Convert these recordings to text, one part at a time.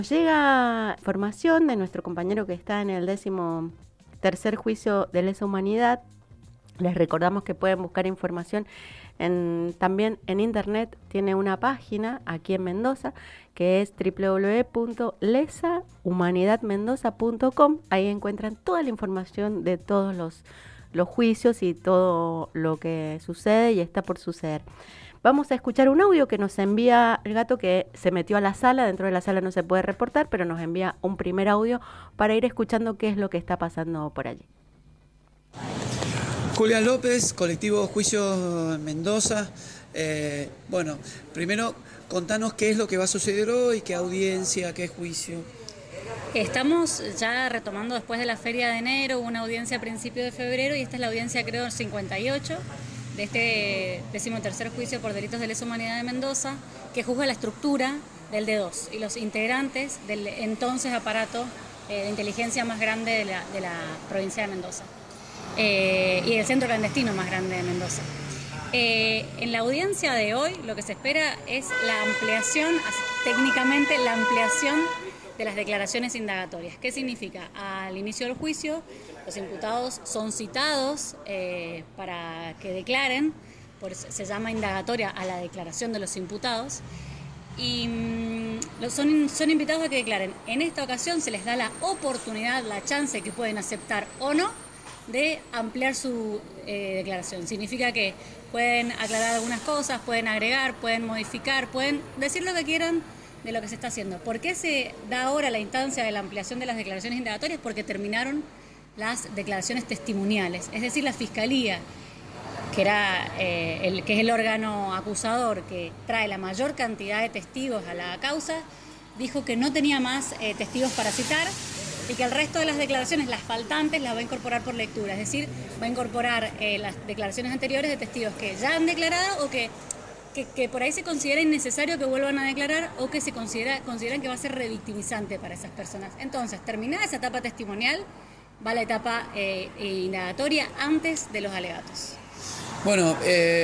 Llega información de nuestro compañero que está en el 13º juicio de lesa humanidad. Les recordamos que pueden buscar información también en internet. Tiene una página aquí en Mendoza que es www.lesahumanidadmendoza.com. Ahí encuentran toda la información de todos los juicios y todo lo que sucede y está por suceder. Vamos a escuchar un audio que nos envía el gato, que se metió a la sala. Dentro de la sala no se puede reportar, pero nos envía un primer audio para ir escuchando qué es lo que está pasando por allí. Julián López, colectivo Juicio en Mendoza. Bueno, primero contanos qué es lo que va a suceder hoy, qué audiencia, qué juicio. Estamos ya retomando después de la feria de enero, una audiencia a principios de febrero, y esta es la audiencia, creo, 58 de este 13º juicio por delitos de lesa humanidad de Mendoza, que juzga la estructura del D2 y los integrantes del entonces aparato de inteligencia más grande de la provincia de Mendoza y el centro clandestino más grande de Mendoza. En la audiencia de hoy lo que se espera es la ampliación, técnicamente la ampliación de las declaraciones indagatorias. ¿Qué significa? Al inicio del juicio, los imputados son citados para que declaren, se llama indagatoria a la declaración de los imputados, y son invitados a que declaren. En esta ocasión se les da la oportunidad, la chance que pueden aceptar o no, de ampliar su declaración. Significa que pueden aclarar algunas cosas, pueden agregar, pueden modificar, pueden decir lo que quieran de lo que se está haciendo. ¿Por qué se da ahora la instancia de la ampliación de las declaraciones indagatorias? Porque terminaron las declaraciones testimoniales, es decir, la Fiscalía, que es el órgano acusador que trae la mayor cantidad de testigos a la causa, dijo que no tenía más testigos para citar y que el resto de las declaraciones, las faltantes, las va a incorporar por lectura, es decir, va a incorporar las declaraciones anteriores de testigos que ya han declarado o que por ahí se considera innecesario que vuelvan a declarar, o que se consideran que va a ser revictimizante para esas personas. Entonces, terminada esa etapa testimonial, va la etapa indagatoria antes de los alegatos. Bueno,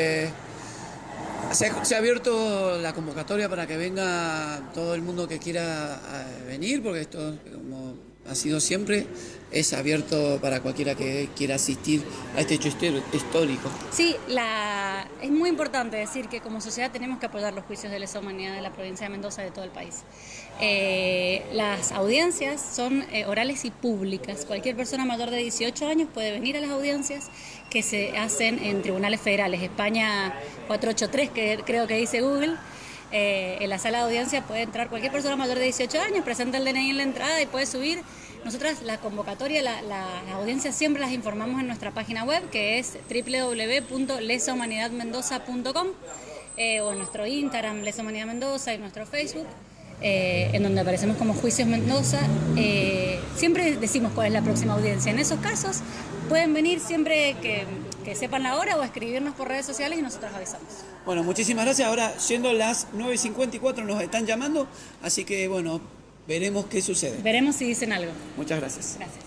se ha abierto la convocatoria para que venga todo el mundo que quiera venir, porque esto, como ha sido siempre, es abierto para cualquiera que quiera asistir a este hecho histórico. Sí, es muy importante decir que como sociedad tenemos que apoyar los juicios de lesa humanidad de la provincia de Mendoza y de todo el país. Las audiencias son orales y públicas. Cualquier persona mayor de 18 años puede venir a las audiencias que se hacen en tribunales federales. España 483, que creo que dice Google. En la sala de audiencia puede entrar cualquier persona mayor de 18 años, presenta el DNI en la entrada y puede subir. Nosotras la convocatoria, las audiencias siempre las informamos en nuestra página web, que es www.lesahumanidadmendoza.com, o en nuestro Instagram, Lesa Humanidad Mendoza, y nuestro Facebook, en donde aparecemos como Juicios Mendoza. Siempre decimos cuál es la próxima audiencia. En esos casos pueden venir siempre que sepan la hora, o escribirnos por redes sociales y nosotros avisamos. Bueno, muchísimas gracias. Ahora, siendo las 9:54, nos están llamando, así que bueno, veremos qué sucede. Veremos si dicen algo. Muchas gracias. Gracias.